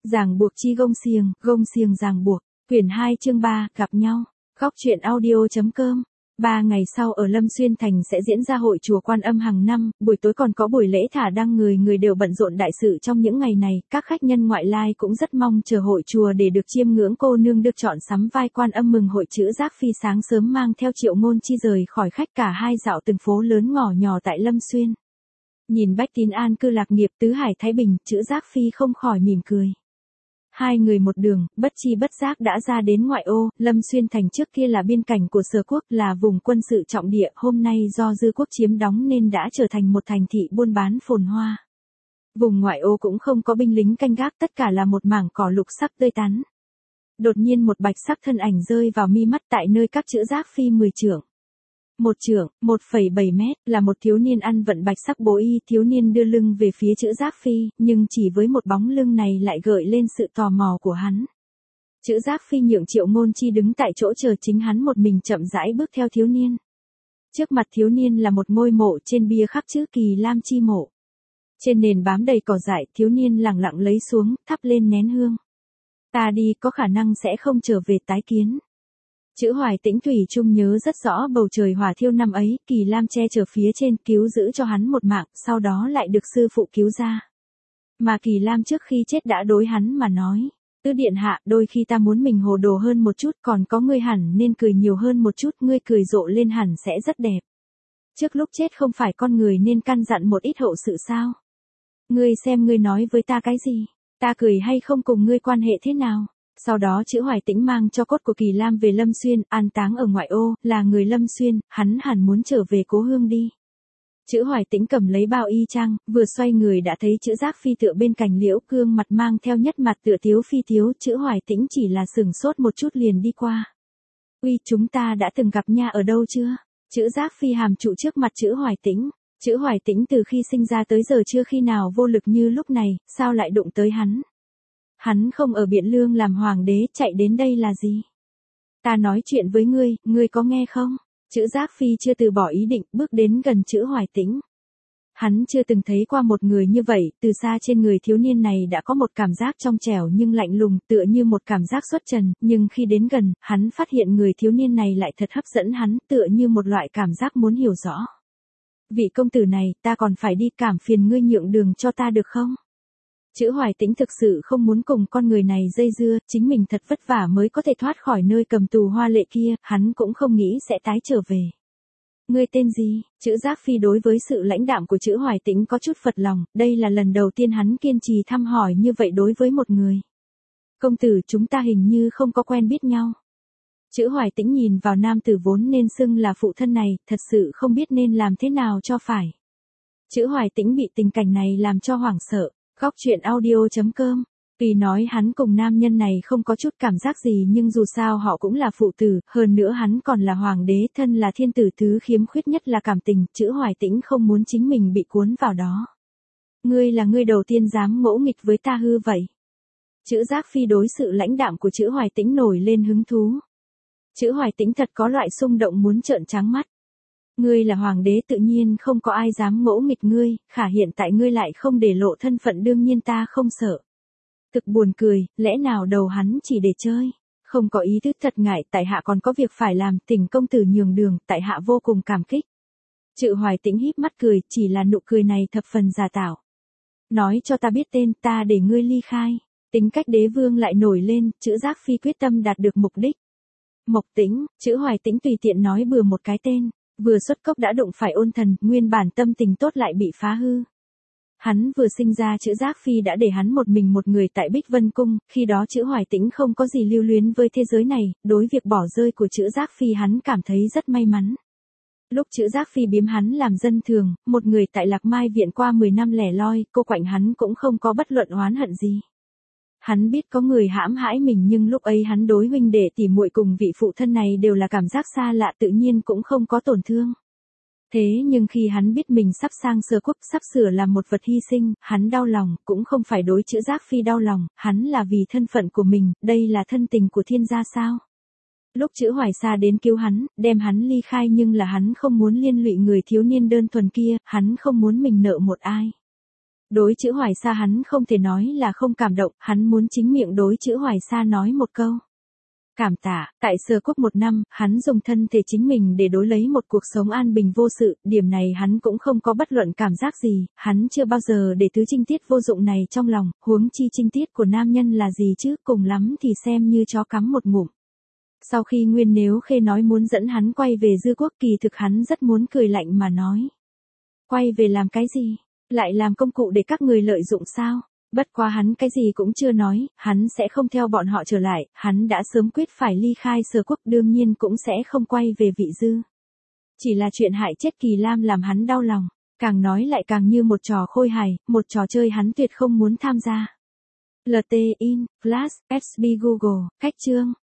Ràng buộc chi gông xiềng ràng buộc, quyển 2 chương 3, gặp nhau, góc truyện audio.com. 3 ngày sau ở Lâm Xuyên Thành sẽ diễn ra hội chùa Quan Âm hàng năm, buổi tối còn có buổi lễ thả đăng người đều bận rộn đại sự trong những ngày này, các khách nhân ngoại lai cũng rất mong chờ hội chùa để được chiêm ngưỡng cô nương được chọn sắm vai Quan Âm mừng hội. Chữ Giác Phi sáng sớm mang theo Triệu Ngôn Chi rời khỏi khách, cả hai dạo từng phố lớn ngõ nhỏ tại Lâm Xuyên. Nhìn bách tín an cư lạc nghiệp, tứ hải thái bình, Chữ Giác Phi không khỏi mỉm cười. Hai người một đường, bất chi bất giác đã ra đến ngoại ô. Lâm Xuyên Thành trước kia là biên cảnh của Sở Quốc, là vùng quân sự trọng địa, hôm nay do Dư Quốc chiếm đóng nên đã trở thành một thành thị buôn bán phồn hoa. Vùng ngoại ô cũng không có binh lính canh gác, tất cả là một mảng cỏ lục sắc tươi tắn. Đột nhiên một bạch sắc thân ảnh rơi vào mi mắt tại nơi các Chữ Giác Phi 10 trượng. 1,7 mét, là một thiếu niên ăn vận bạch sắc bố y. Thiếu niên đưa lưng về phía Chữ Giác Phi, nhưng chỉ với một bóng lưng này lại gợi lên sự tò mò của hắn. Chữ Giác Phi nhượng Triệu Ngôn Chi đứng tại chỗ chờ, chính hắn một mình chậm rãi bước theo thiếu niên. Trước mặt thiếu niên là một ngôi mộ, trên bia khắc chữ Kỳ Lam chi mộ. Trên nền bám đầy cỏ dại, thiếu niên lẳng lặng lấy xuống, thắp lên nén hương. Ta đi, có khả năng sẽ không trở về tái kiến. Chữ Hoài Tĩnh thủy chung nhớ rất rõ bầu trời hỏa thiêu năm ấy, Kỳ Lam che chở phía trên cứu giữ cho hắn một mạng, sau đó lại được sư phụ cứu ra. Mà Kỳ Lam trước khi chết đã đối hắn mà nói, Tứ điện hạ, đôi khi ta muốn mình hồ đồ hơn một chút, còn có ngươi hẳn nên cười nhiều hơn một chút, ngươi cười rộ lên hẳn sẽ rất đẹp. Trước lúc chết không phải con người nên căn dặn một ít hậu sự sao? Ngươi xem ngươi nói với ta cái gì? Ta cười hay không cùng ngươi quan hệ thế nào? Sau đó Chữ Hoài Tĩnh mang cho cốt của Kỳ Lam về Lâm Xuyên, an táng ở ngoại ô, là người Lâm Xuyên, hắn hẳn muốn trở về cố hương đi. Chữ Hoài Tĩnh cầm lấy bao y trang, vừa xoay người đã thấy Chữ Giác Phi tựa bên cạnh liễu cương, mặt mang theo nhất mặt tựa tiếu phi tiếu. Chữ Hoài Tĩnh chỉ là sửng sốt một chút liền đi qua. Uy, chúng ta đã từng gặp nha ở đâu chưa? Chữ Giác Phi hàm trụ trước mặt Chữ Hoài Tĩnh. Chữ Hoài Tĩnh từ khi sinh ra tới giờ chưa khi nào vô lực như lúc này, sao lại đụng tới hắn? Hắn không ở Biện Lương làm hoàng đế, chạy đến đây là gì? Ta nói chuyện với ngươi, ngươi có nghe không? Chữ Giác Phi chưa từ bỏ ý định, bước đến gần Chữ Hoài Tĩnh. Hắn chưa từng thấy qua một người như vậy, từ xa trên người thiếu niên này đã có một cảm giác trong trẻo nhưng lạnh lùng, tựa như một cảm giác xuất trần, nhưng khi đến gần, hắn phát hiện người thiếu niên này lại thật hấp dẫn hắn, tựa như một loại cảm giác muốn hiểu rõ. Vị công tử này, ta còn phải đi, cảm phiền ngươi nhượng đường cho ta được không? Chữ Hoài Tĩnh thực sự không muốn cùng con người này dây dưa, chính mình thật vất vả mới có thể thoát khỏi nơi cầm tù hoa lệ kia, hắn cũng không nghĩ sẽ tái trở về. Ngươi tên gì? Chữ Giác Phi đối với sự lãnh đạm của Chữ Hoài Tĩnh có chút phật lòng, đây là lần đầu tiên hắn kiên trì thăm hỏi như vậy đối với một người. Công tử, chúng ta hình như không có quen biết nhau. Chữ Hoài Tĩnh nhìn vào nam tử vốn nên xưng là phụ thân này, thật sự không biết nên làm thế nào cho phải. Chữ Hoài Tĩnh bị tình cảnh này làm cho hoảng sợ. Góc truyện audio.com. Vì nói hắn cùng nam nhân này không có chút cảm giác gì, nhưng dù sao họ cũng là phụ tử, hơn nữa hắn còn là hoàng đế, thân là thiên tử, thứ khiếm khuyết nhất là cảm tình. Chữ Hoài Tĩnh không muốn chính mình bị cuốn vào đó. Ngươi là người đầu tiên dám ngỗ nghịch với ta hư vậy? Chữ Giác Phi đối sự lãnh đạm của Chữ Hoài Tĩnh nổi lên hứng thú. Chữ Hoài Tĩnh thật có loại xung động muốn trợn trắng mắt. Ngươi là hoàng đế, tự nhiên không có ai dám ngỗ nghịch ngươi, khả hiện tại ngươi lại không để lộ thân phận, đương nhiên ta không sợ. Thực buồn cười, lẽ nào đầu hắn chỉ để chơi? Không có ý thức, thật ngại, tại hạ còn có việc phải làm, thỉnh công tử nhường đường, tại hạ vô cùng cảm kích. Chữ Hoài Tĩnh híp mắt cười, chỉ là nụ cười này thập phần giả tạo. Nói cho ta biết tên, ta để ngươi ly khai. Tính cách đế vương lại nổi lên, Chữ Giác Phi quyết tâm đạt được mục đích. Mộc Tĩnh, Chữ Hoài Tĩnh tùy tiện nói bừa một cái tên. Vừa xuất cốc đã đụng phải ôn thần, nguyên bản tâm tình tốt lại bị phá hư. Hắn vừa sinh ra Chữ Giác Phi đã để hắn một mình một người tại Bích Vân Cung, khi đó Chữ Hoài Tĩnh không có gì lưu luyến với thế giới này, đối việc bỏ rơi của Chữ Giác Phi hắn cảm thấy rất may mắn. Lúc Chữ Giác Phi biếm hắn làm dân thường, một người tại Lạc Mai viện qua 10 năm lẻ loi, cô quạnh hắn cũng không có bất luận oán hận gì. Hắn biết có người hãm hãi mình, nhưng lúc ấy hắn đối huynh đệ tỉ muội cùng vị phụ thân này đều là cảm giác xa lạ, tự nhiên cũng không có tổn thương. Thế nhưng khi hắn biết mình sắp sang Sở Quốc, sắp sửa làm một vật hy sinh, hắn đau lòng, cũng không phải đối Chữ Giác Phi đau lòng, hắn là vì thân phận của mình, đây là thân tình của thiên gia sao. Lúc Chữ Hoài Sa đến cứu hắn, đem hắn ly khai, nhưng là hắn không muốn liên lụy người thiếu niên đơn thuần kia, hắn không muốn mình nợ một ai. Đối chữ Hoài Sa hắn không thể nói là không cảm động, hắn muốn chính miệng đối chữ Hoài Sa nói một câu. Cảm tạ, tại Sở Quốc 1 năm, hắn dùng thân thể chính mình để đối lấy một cuộc sống an bình vô sự, điểm này hắn cũng không có bất luận cảm giác gì, hắn chưa bao giờ để thứ trinh tiết vô dụng này trong lòng, huống chi trinh tiết của nam nhân là gì chứ, cùng lắm thì xem như chó cắm một ngụm. Sau khi Nguyên Nếu Khê nói muốn dẫn hắn quay về Dư Quốc, kỳ thực hắn rất muốn cười lạnh mà nói. Quay về làm cái gì? Lại làm công cụ để các người lợi dụng sao? Bất quá hắn cái gì cũng chưa nói, hắn sẽ không theo bọn họ trở lại, hắn đã sớm quyết phải ly khai Sở Quốc, đương nhiên cũng sẽ không quay về Vị Dư. Chỉ là chuyện hại chết Kỳ Lam làm hắn đau lòng, càng nói lại càng như một trò khôi hài, một trò chơi hắn tuyệt không muốn tham gia. LT in, Flash, SB Google, cách chương.